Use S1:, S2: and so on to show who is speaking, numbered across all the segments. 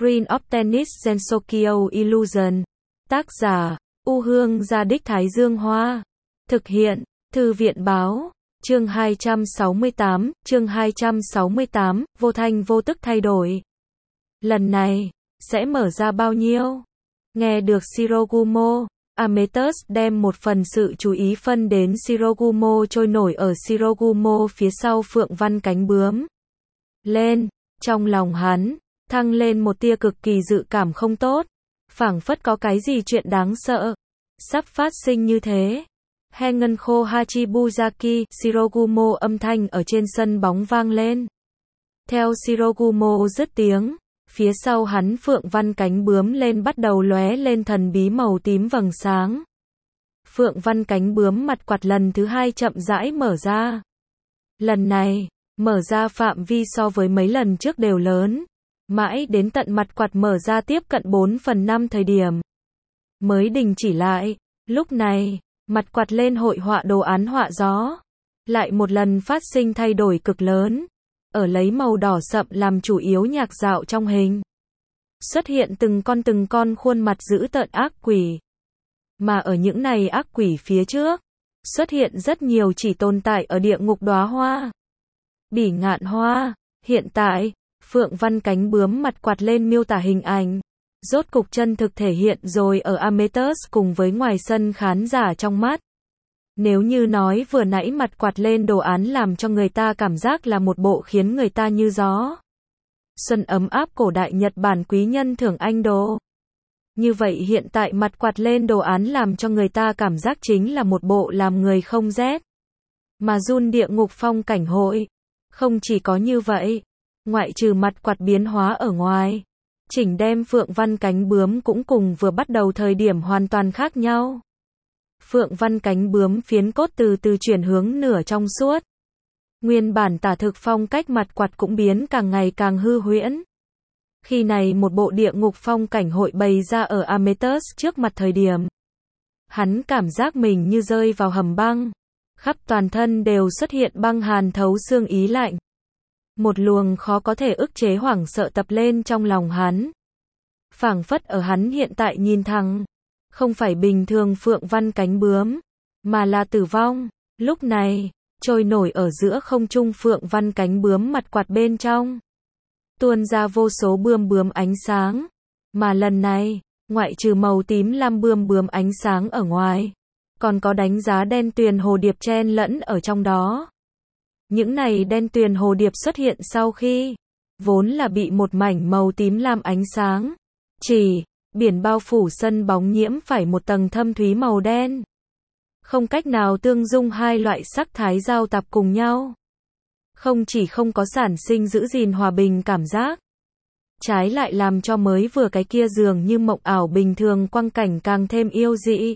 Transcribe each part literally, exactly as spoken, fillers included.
S1: Screen of Tennis Gensokyo Illusion. Tác giả, U Hương Gia Đích Thái Dương Hoa. Thực hiện, Thư viện Báo. Chương hai trăm sáu mươi tám, chương hai trăm sáu mươi tám, vô thanh vô tức thay đổi. Lần này, sẽ mở ra bao nhiêu? Nghe được Shirogumo, Amethyst đem một phần sự chú ý phân đến Shirogumo trôi nổi ở Shirogumo phía sau phượng văn cánh bướm. Lên, trong lòng hắn, thăng lên một tia cực kỳ dự cảm không tốt, phảng phất có cái gì chuyện đáng sợ sắp phát sinh như thế. He ngân khô Hachibuzaki, Shirogumo âm thanh ở trên sân bóng vang lên. Theo Shirogumo dứt tiếng, phía sau hắn phượng văn cánh bướm lên bắt đầu lóe lên thần bí màu tím vầng sáng. Phượng văn cánh bướm mặt quạt lần thứ hai chậm rãi mở ra. Lần này, mở ra phạm vi so với mấy lần trước đều lớn, mãi đến tận mặt quạt mở ra tiếp cận bốn phần năm thời điểm mới đình chỉ lại. Lúc này, mặt quạt lên hội họa đồ án họa gió lại một lần phát sinh thay đổi cực lớn, ở lấy màu đỏ sậm làm chủ yếu nhạc dạo trong hình. Xuất hiện từng con từng con khuôn mặt dữ tợn ác quỷ. Mà ở những này ác quỷ phía trước, xuất hiện rất nhiều chỉ tồn tại ở địa ngục đóa hoa. Bỉ ngạn hoa. Hiện tại, phượng văn cánh bướm mặt quạt lên miêu tả hình ảnh rốt cục chân thực thể hiện rồi ở Amethyst cùng với ngoài sân khán giả trong mắt. Nếu như nói vừa nãy mặt quạt lên đồ án làm cho người ta cảm giác là một bộ khiến người ta như gió xuân ấm áp cổ đại Nhật Bản quý nhân thưởng anh đồ, như vậy hiện tại mặt quạt lên đồ án làm cho người ta cảm giác chính là một bộ làm người không rét mà run địa ngục phong cảnh hội. Không chỉ có như vậy, ngoại trừ mặt quạt biến hóa ở ngoài, chỉnh đem phượng văn cánh bướm cũng cùng vừa bắt đầu thời điểm hoàn toàn khác nhau. Phượng văn cánh bướm phiến cốt từ từ chuyển hướng nửa trong suốt. Nguyên bản tả thực phong cách mặt quạt cũng biến càng ngày càng hư huyễn. Khi này một bộ địa ngục phong cảnh hội bày ra ở Amethyst trước mặt thời điểm, hắn cảm giác mình như rơi vào hầm băng, khắp toàn thân đều xuất hiện băng hàn thấu xương ý lạnh. Một luồng khó có thể ức chế hoảng sợ tập lên trong lòng hắn. Phảng phất ở hắn hiện tại nhìn thẳng, không phải bình thường phượng văn cánh bướm, mà là tử vong. Lúc này, trôi nổi ở giữa không trung phượng văn cánh bướm mặt quạt bên trong, tuôn ra vô số bươm bướm ánh sáng. Mà lần này, ngoại trừ màu tím lam bươm bướm ánh sáng ở ngoài, còn có đánh giá đen tuyền hồ điệp chen lẫn ở trong đó. Những này đen tuyền hồ điệp xuất hiện sau khi vốn là bị một mảnh màu tím lam ánh sáng chỉ biển bao phủ sân bóng nhiễm phải một tầng thâm thúy màu đen, không cách nào tương dung hai loại sắc thái giao tạp cùng nhau. Không chỉ không có sản sinh giữ gìn hòa bình cảm giác, trái lại làm cho mới vừa cái kia dường như mộng ảo bình thường quang cảnh càng thêm yêu dị.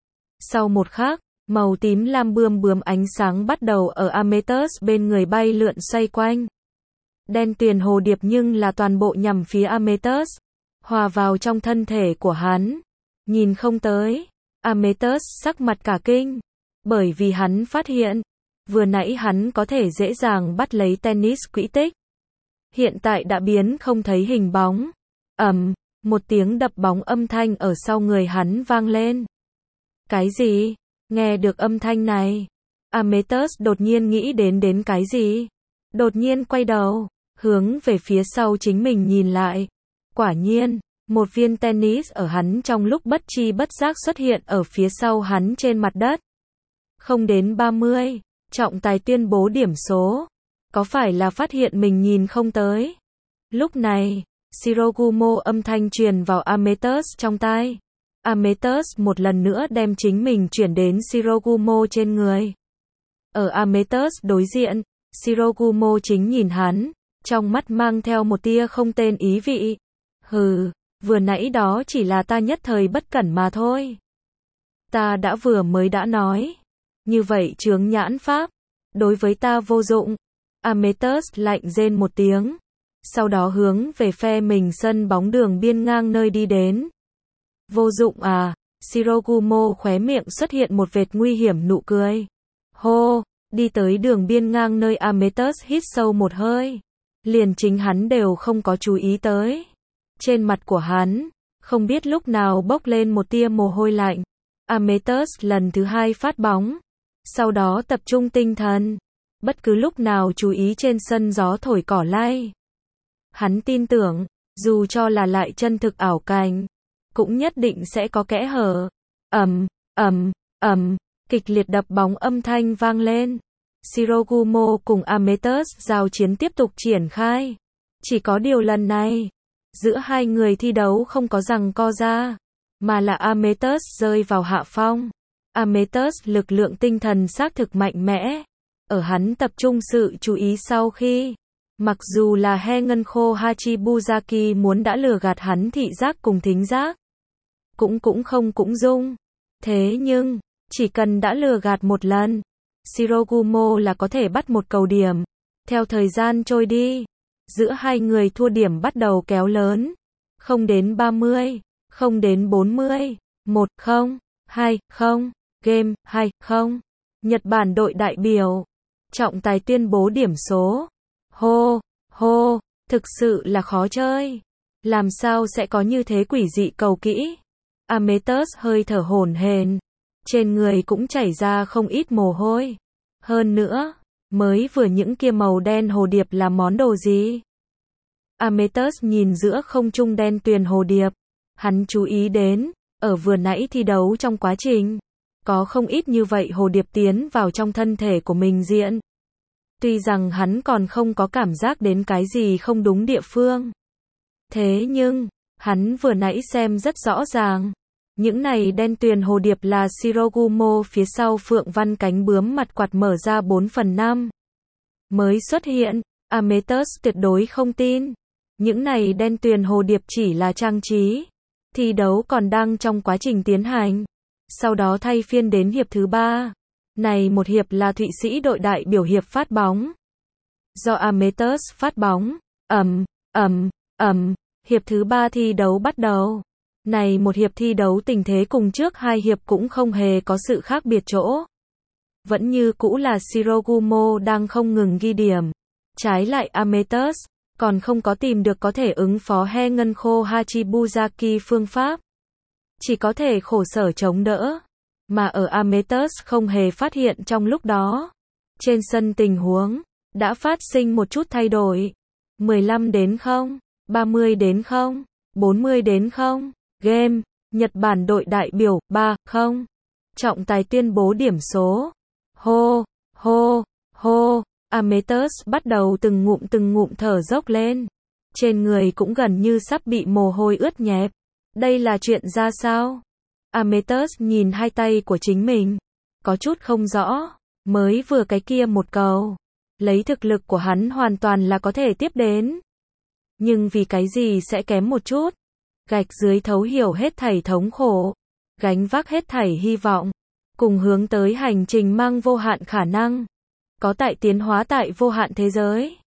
S1: Sau một khắc, màu tím lam bươm bướm ánh sáng bắt đầu ở Amethyst bên người bay lượn xoay quanh. Đen tuyền hồ điệp nhưng là toàn bộ nhằm phía Amethyst, hòa vào trong thân thể của hắn. Nhìn không tới, Amethyst sắc mặt cả kinh, bởi vì hắn phát hiện, vừa nãy hắn có thể dễ dàng bắt lấy tennis quỹ tích, hiện tại đã biến không thấy hình bóng. Ầm, một tiếng đập bóng âm thanh ở sau người hắn vang lên. Cái gì? Nghe được âm thanh này, Amethyst đột nhiên nghĩ đến đến cái gì? Đột nhiên quay đầu, hướng về phía sau chính mình nhìn lại. Quả nhiên, một viên tennis ở hắn trong lúc bất chi bất giác xuất hiện ở phía sau hắn trên mặt đất. Không đến ba mươi, trọng tài tuyên bố điểm số. Có phải là phát hiện mình nhìn không tới? Lúc này, Shirogumo âm thanh truyền vào Amethyst trong tai. Amethyst một lần nữa đem chính mình chuyển đến Shirogumo trên người. Ở Amethyst đối diện, Shirogumo chính nhìn hắn, trong mắt mang theo một tia không tên ý vị. Hừ, vừa nãy đó chỉ là ta nhất thời bất cẩn mà thôi. Ta đã vừa mới đã nói. Như vậy chướng nhãn pháp, đối với ta vô dụng. Amethyst lạnh rên một tiếng, sau đó hướng về phe mình sân bóng đường biên ngang nơi đi đến. Vô dụng à? Shirogumo khóe miệng xuất hiện một vệt nguy hiểm nụ cười. Hô, đi tới đường biên ngang nơi Amethyst hít sâu một hơi. Liền chính hắn đều không có chú ý tới. Trên mặt của hắn, không biết lúc nào bốc lên một tia mồ hôi lạnh. Amethyst lần thứ hai phát bóng. Sau đó tập trung tinh thần. Bất cứ lúc nào chú ý trên sân gió thổi cỏ lay. Hắn tin tưởng, dù cho là lại chân thực ảo cảnh, cũng nhất định sẽ có kẽ hở. Ầm, ầm, ầm, kịch liệt đập bóng âm thanh vang lên. Shirogumo cùng Amethyst giao chiến tiếp tục triển khai. Chỉ có điều lần này, giữa hai người thi đấu không có giằng co ra, mà là Amethyst rơi vào hạ phong. Amethyst lực lượng tinh thần xác thực mạnh mẽ. Ở hắn tập trung sự chú ý sau khi, mặc dù là He Ngân Khô Hachibuzaki muốn đã lừa gạt hắn thị giác cùng thính giác, cũng cũng không cũng dung. Thế nhưng, chỉ cần đã lừa gạt một lần, Shirogumo là có thể bắt một cầu điểm. Theo thời gian trôi đi, giữa hai người thua điểm bắt đầu kéo lớn. Không đến ba mươi, không đến bốn mươi, một không, hai không, game hai không. Nhật Bản đội đại biểu, trọng tài tuyên bố điểm số. Hô, hô, thực sự là khó chơi. Làm sao sẽ có như thế quỷ dị cầu kỹ? Amethyst hơi thở hổn hển, trên người cũng chảy ra không ít mồ hôi. Hơn nữa, mới vừa những kia màu đen hồ điệp là món đồ gì? Amethyst nhìn giữa không trung đen tuyền hồ điệp. Hắn chú ý đến, ở vừa nãy thi đấu trong quá trình, có không ít như vậy hồ điệp tiến vào trong thân thể của mình diện. Tuy rằng hắn còn không có cảm giác đến cái gì không đúng địa phương. Thế nhưng, hắn vừa nãy xem rất rõ ràng. Những này đen tuyền hồ điệp là Shirogumo phía sau phượng văn cánh bướm mặt quạt mở ra bốn phần năm. Mới xuất hiện, Amethyst tuyệt đối không tin. Những này đen tuyền hồ điệp chỉ là trang trí. Thi đấu còn đang trong quá trình tiến hành. Sau đó thay phiên đến hiệp thứ ba. Này một hiệp là Thụy Sĩ đội đại biểu hiệp phát bóng. Do Amethyst phát bóng. Ầm, ầm, ầm. Hiệp thứ ba thi đấu bắt đầu. Này một hiệp thi đấu tình thế cùng trước hai hiệp cũng không hề có sự khác biệt chỗ. Vẫn như cũ là Shirogumo đang không ngừng ghi điểm. Trái lại Amethyst còn không có tìm được có thể ứng phó He Ngân Khô Hachibuzaki phương pháp. Chỉ có thể khổ sở chống đỡ. Mà ở Amethyst không hề phát hiện trong lúc đó. Trên sân tình huống đã phát sinh một chút thay đổi. mười lăm đến không, ba mươi đến không, bốn mươi đến không. Game, Nhật Bản đội đại biểu, ba không. Trọng tài tuyên bố điểm số. Hô, hô, hô. Amethyst bắt đầu từng ngụm từng ngụm thở dốc lên. Trên người cũng gần như sắp bị mồ hôi ướt nhẹp. Đây là chuyện ra sao? Amethyst nhìn hai tay của chính mình. Có chút không rõ. Mới vừa cái kia một cầu. Lấy thực lực của hắn hoàn toàn là có thể tiếp đến. Nhưng vì cái gì sẽ kém một chút? Gạch dưới thấu hiểu hết thảy thống khổ. Gánh vác hết thảy hy vọng. Cùng hướng tới hành trình mang vô hạn khả năng. Có tại tiến hóa tại vô hạn thế giới.